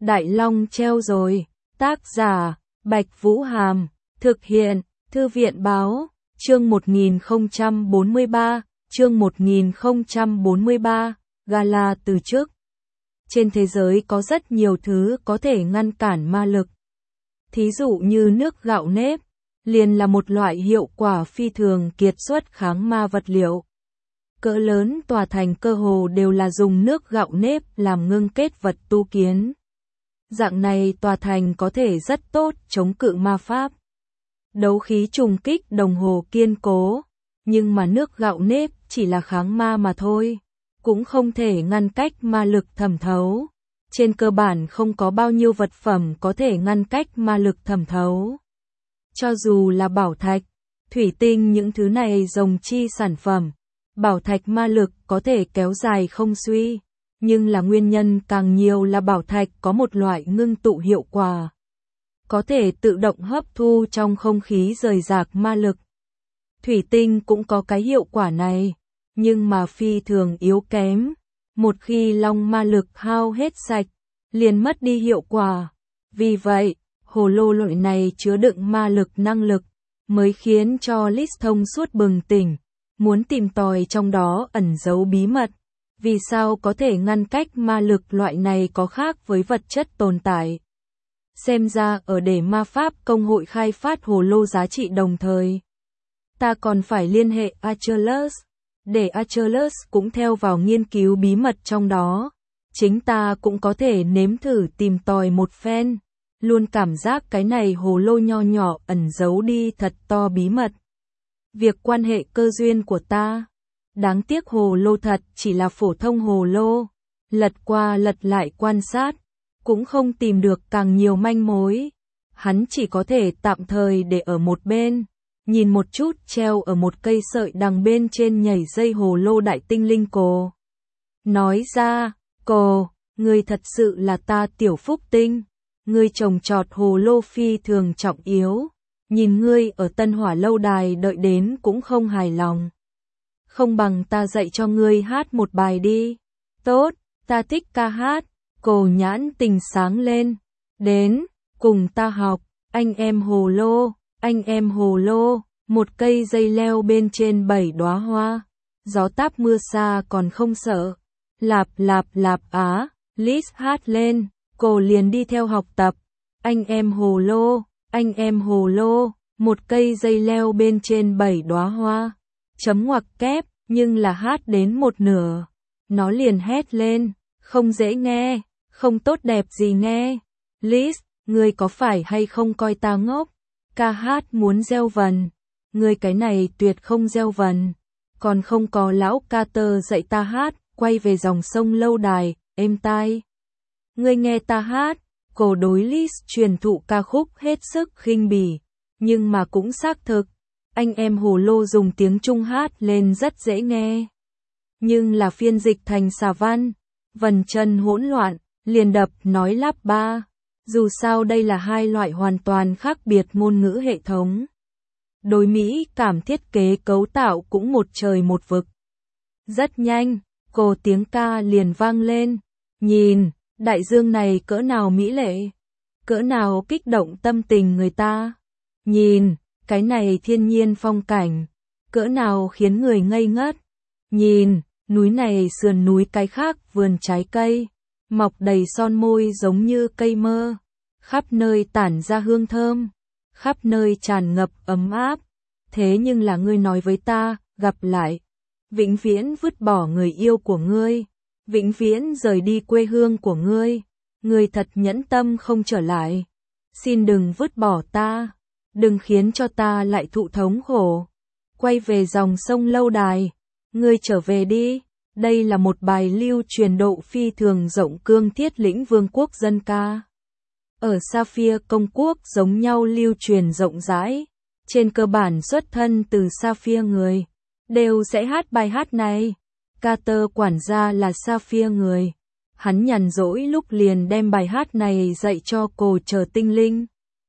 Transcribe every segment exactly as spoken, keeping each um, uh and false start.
Đại Long treo rồi. Tác giả, Bạch Vũ Hàm. Thực hiện, Thư viện Báo. Chương một nghìn không trăm bốn mươi ba, chương một nghìn không trăm bốn mươi ba, Gala từ chức. Trên thế giới có rất nhiều thứ có thể ngăn cản ma lực. Thí dụ như nước gạo nếp, liền là một loại hiệu quả phi thường kiệt xuất kháng ma vật liệu. Cỡ lớn tòa thành cơ hồ đều là dùng nước gạo nếp làm ngưng kết vật tu kiến. Dạng này tòa thành có thể rất tốt chống cự ma pháp. Đấu khí trùng kích đồng hồ kiên cố, nhưng mà nước gạo nếp chỉ là kháng ma mà thôi, cũng không thể ngăn cách ma lực thẩm thấu. Trên cơ bản không có bao nhiêu vật phẩm có thể ngăn cách ma lực thẩm thấu. Cho dù là bảo thạch, thủy tinh những thứ này rồng chi sản phẩm, bảo thạch ma lực có thể kéo dài không suy, nhưng là nguyên nhân càng nhiều là bảo thạch có một loại ngưng tụ hiệu quả. Có thể tự động hấp thu trong không khí rời rạc ma lực. Thủy tinh cũng có cái hiệu quả này, nhưng mà phi thường yếu kém. Một khi long ma lực hao hết sạch, liền mất đi hiệu quả. Vì vậy, hồ lô loại này chứa đựng ma lực năng lực, mới khiến cho Lis thông suốt bừng tỉnh, muốn tìm tòi trong đó ẩn giấu bí mật. Vì sao có thể ngăn cách ma lực loại này có khác với vật chất tồn tại? Xem ra ở để ma pháp công hội khai phát hồ lô giá trị đồng thời, ta còn phải liên hệ Achilles, để Achilles cũng theo vào nghiên cứu bí mật trong đó. Chính ta cũng có thể nếm thử tìm tòi một phen, luôn cảm giác cái này hồ lô nho nhỏ ẩn giấu đi thật to bí mật. Việc quan hệ cơ duyên của ta, đáng tiếc hồ lô thật chỉ là phổ thông hồ lô, lật qua lật lại quan sát, cũng không tìm được càng nhiều manh mối. Hắn chỉ có thể tạm thời để ở một bên, nhìn một chút treo ở một cây sợi đằng bên trên nhảy dây hồ lô đại tinh linh Cô. Nói ra, Cô, ngươi thật sự là ta tiểu phúc tinh, ngươi trồng trọt hồ lô phi thường trọng yếu, nhìn ngươi ở Tân Hỏa lâu đài đợi đến cũng không hài lòng. Không bằng ta dạy cho ngươi hát một bài đi. Tốt, ta thích ca hát. Cô nhãn tình sáng lên. Đến, cùng ta học. Anh em hồ lô, anh em hồ lô. Một cây dây leo bên trên bảy đóa hoa. Gió táp mưa xa còn không sợ. Lạp lạp lạp á. Lis hát lên. Cô liền đi theo học tập. Anh em hồ lô, anh em hồ lô. Một cây dây leo bên trên bảy đóa hoa. Chấm ngoặc kép, nhưng là hát đến một nửa. Nó liền hét lên. Không dễ nghe. Không tốt đẹp gì nghe. Lis, ngươi có phải hay không coi ta ngốc? Ca hát muốn gieo vần. Ngươi cái này tuyệt không gieo vần. Còn không có lão Carter dạy ta hát, quay về dòng sông lâu đài, êm tai. Ngươi nghe ta hát. Cô đối Lis truyền thụ ca khúc hết sức khinh bỉ, nhưng mà cũng xác thực. Anh em hồ lô dùng tiếng Trung hát lên rất dễ nghe. Nhưng là phiên dịch thành xà văn, vần chân hỗn loạn, liền đập nói lắp ba. Dù sao đây là hai loại hoàn toàn khác biệt ngôn ngữ hệ thống. Đối Mỹ cảm thiết kế cấu tạo cũng một trời một vực. Rất nhanh, cô tiếng ca liền vang lên. Nhìn, đại dương này cỡ nào mỹ lệ, cỡ nào kích động tâm tình người ta. Nhìn, cái này thiên nhiên phong cảnh, cỡ nào khiến người ngây ngất. Nhìn, núi này sườn núi cái khác vườn trái cây, mọc đầy son môi giống như cây mơ, khắp nơi tản ra hương thơm, khắp nơi tràn ngập ấm áp. Thế nhưng là ngươi nói với ta, gặp lại, vĩnh viễn vứt bỏ người yêu của ngươi, vĩnh viễn rời đi quê hương của ngươi, ngươi thật nhẫn tâm không trở lại. Xin đừng vứt bỏ ta, đừng khiến cho ta lại thụ thống khổ. Quay về dòng sông lâu đài, ngươi trở về đi. Đây là một bài lưu truyền độ phi thường rộng cương thiết lĩnh vương quốc dân ca. Ở Sapphire công quốc giống nhau lưu truyền rộng rãi. Trên cơ bản xuất thân từ Sapphire người, đều sẽ hát bài hát này. Carter quản gia là Sapphire người. Hắn nhàn rỗi lúc liền đem bài hát này dạy cho cô chờ tinh linh.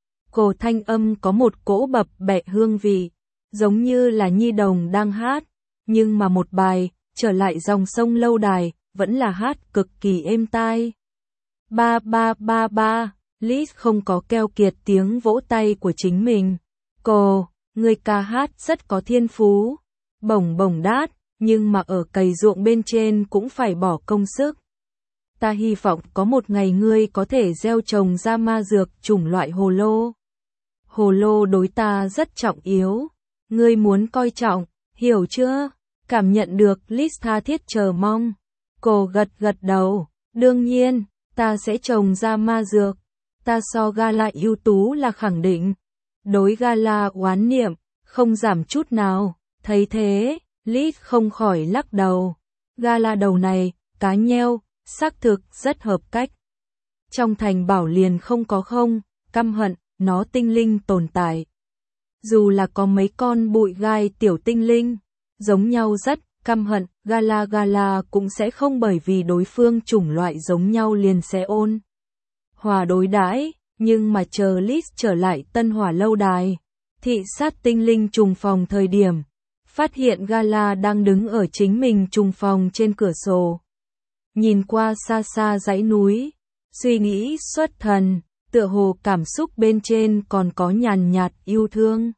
Cô thanh âm có một cỗ bập bẹ hương vị, giống như là nhi đồng đang hát, nhưng mà một bài trở lại dòng sông lâu đài, vẫn là hát cực kỳ êm tai. Ba ba ba ba, Liz không có keo kiệt tiếng vỗ tay của chính mình. Cô, người ca hát rất có thiên phú. Bổng bổng đát, nhưng mà ở cày ruộng bên trên cũng phải bỏ công sức. Ta hy vọng có một ngày ngươi có thể gieo trồng ra ma dược chủng loại hồ lô. Hồ lô đối ta rất trọng yếu. Ngươi muốn coi trọng, hiểu chưa? Cảm nhận được Liz tha thiết chờ mong. Cô gật gật đầu. Đương nhiên, ta sẽ trồng ra ma dược. Ta so Gala ưu tú là khẳng định. Đối Gala oán niệm, không giảm chút nào. Thấy thế, Liz không khỏi lắc đầu. Gala đầu này, cá nheo, xác thực rất hợp cách. Trong thành bảo liền không có không, căm hận, nó tinh linh tồn tại. Dù là có mấy con bụi gai tiểu tinh linh, giống nhau rất, căm hận, Gala Gala cũng sẽ không bởi vì đối phương chủng loại giống nhau liền sẽ ôn hòa đối đãi, nhưng mà chờ Liz trở lại Tân Hỏa lâu đài, thị sát tinh linh trùng phòng thời điểm, phát hiện Gala đang đứng ở chính mình trùng phòng trên cửa sổ. Nhìn qua xa xa dãy núi, suy nghĩ xuất thần, tựa hồ cảm xúc bên trên còn có nhàn nhạt yêu thương.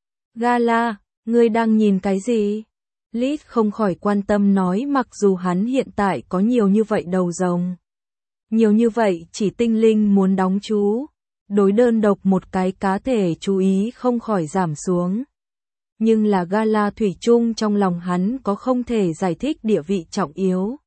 Gala, ngươi đang nhìn cái gì? Liz không khỏi quan tâm nói, mặc dù hắn hiện tại có nhiều như vậy đầu rồng. Nhiều như vậy chỉ tinh linh muốn đóng chú. Đối đơn độc một cái cá thể chú ý không khỏi giảm xuống. Nhưng là Gala thủy chung trong lòng hắn có không thể giải thích địa vị trọng yếu.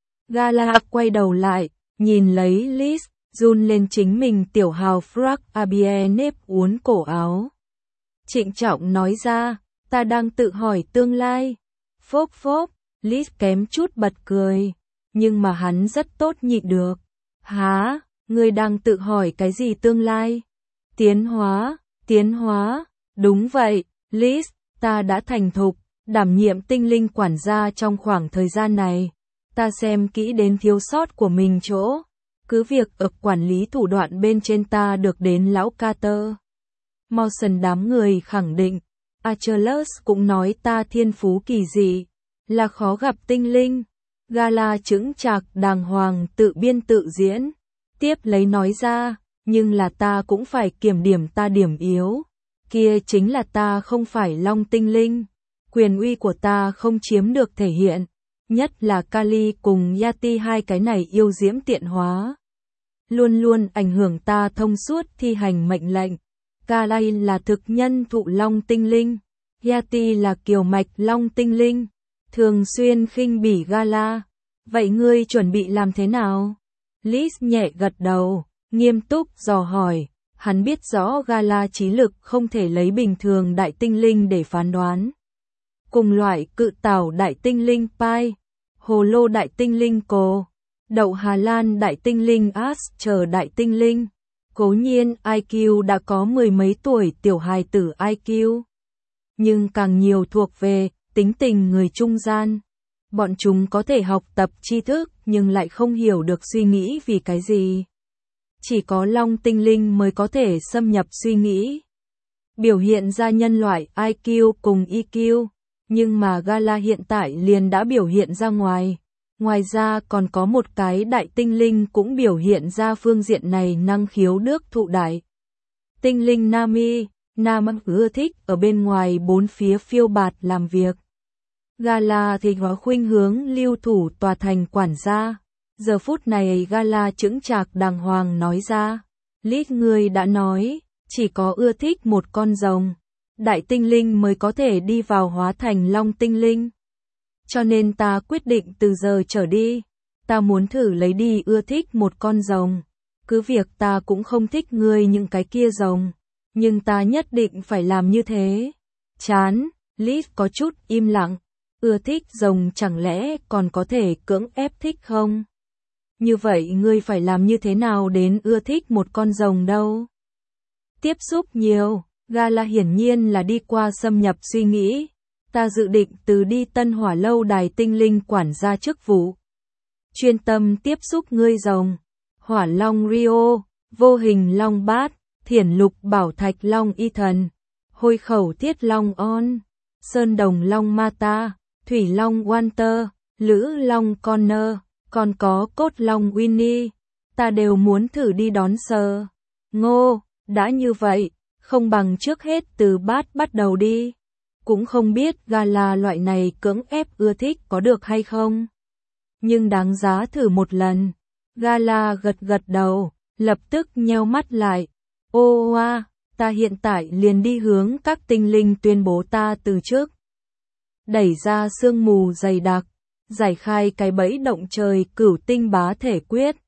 Gala quay đầu lại, nhìn lấy Liz, run lên chính mình tiểu hào frac abie nếp uốn cổ áo. Trịnh trọng nói ra, ta đang tự hỏi tương lai. Phốp phốp, Liz kém chút bật cười, nhưng mà hắn rất tốt nhịn được. Hả, ngươi đang tự hỏi cái gì tương lai? Tiến hóa, tiến hóa, đúng vậy, Liz, ta đã thành thục, đảm nhiệm tinh linh quản gia trong khoảng thời gian này. Ta xem kỹ đến thiếu sót của mình chỗ. Cứ việc ở quản lý thủ đoạn bên trên ta được đến lão Carter. Mawson đám người khẳng định, Achilles cũng nói ta thiên phú kỳ dị, là khó gặp tinh linh. Gala chững chạc đàng hoàng tự biên tự diễn, tiếp lấy nói ra, nhưng là ta cũng phải kiểm điểm ta điểm yếu. Kia chính là ta không phải long tinh linh, quyền uy của ta không chiếm được thể hiện, nhất là Kali cùng Yati hai cái này yêu diễm tiện hóa. Luôn luôn ảnh hưởng ta thông suốt thi hành mệnh lệnh. Kali là thực nhân thụ long tinh linh, Yati là kiều mạch long tinh linh, thường xuyên khinh bỉ Gala. Vậy ngươi chuẩn bị làm thế nào? Liz nhẹ gật đầu, nghiêm túc dò hỏi. Hắn biết rõ Gala trí lực không thể lấy bình thường đại tinh linh để phán đoán. Cùng loại cự tảo đại tinh linh Pai, hồ lô đại tinh linh Cô, đậu Hà Lan đại tinh linh As chờ đại tinh linh. Cố nhiên i kiu đã có mười mấy tuổi tiểu hài tử i kiu. Nhưng càng nhiều thuộc về tính tình người trung gian. Bọn chúng có thể học tập tri thức nhưng lại không hiểu được suy nghĩ vì cái gì. Chỉ có long tinh linh mới có thể xâm nhập suy nghĩ. Biểu hiện ra nhân loại i kiu cùng e kiu. Nhưng mà Gala hiện tại liền đã biểu hiện ra ngoài. Ngoài ra còn có một cái đại tinh linh cũng biểu hiện ra phương diện này năng khiếu đức thụ đại. Tinh linh Nami, Nam ưa thích ở bên ngoài bốn phía phiêu bạt làm việc. Gala thì có khuynh hướng lưu thủ tòa thành quản gia. Giờ phút này Gala chững chạc đàng hoàng nói ra. Liz ngươi đã nói, chỉ có ưa thích một con rồng. Đại tinh linh mới có thể đi vào hóa thành long tinh linh. Cho nên ta quyết định từ giờ trở đi, ta muốn thử lấy đi ưa thích một con rồng. Cứ việc ta cũng không thích ngươi những cái kia rồng, nhưng ta nhất định phải làm như thế. Chán, Liz có chút im lặng, ưa thích rồng chẳng lẽ còn có thể cưỡng ép thích không? Như vậy ngươi phải làm như thế nào đến ưa thích một con rồng đâu? Tiếp xúc nhiều, Gala hiển nhiên là đi qua xâm nhập suy nghĩ. Ta dự định từ đi Tân Hỏa lâu đài tinh linh quản gia chức vụ. Chuyên tâm tiếp xúc ngươi rồng. Hỏa long Rio, vô hình long bát, thiển lục bảo thạch long y thần, hôi khẩu thiết long on, sơn đồng long Mata, thủy long Walter, lữ long Connor, còn có cốt long Winnie. ta đều muốn thử đi đón sờ. Ngô, đã như vậy, không bằng trước hết từ bát bắt đầu đi. Cũng không biết gala loại này cưỡng ép ưa thích có được hay không. Nhưng đáng giá thử một lần. Gala gật gật đầu, lập tức nheo mắt lại. Ô oa, ta hiện tại liền đi hướng các tinh linh tuyên bố ta từ chức. Đẩy ra sương mù dày đặc, giải khai cái bẫy động trời cửu tinh bá thể quyết.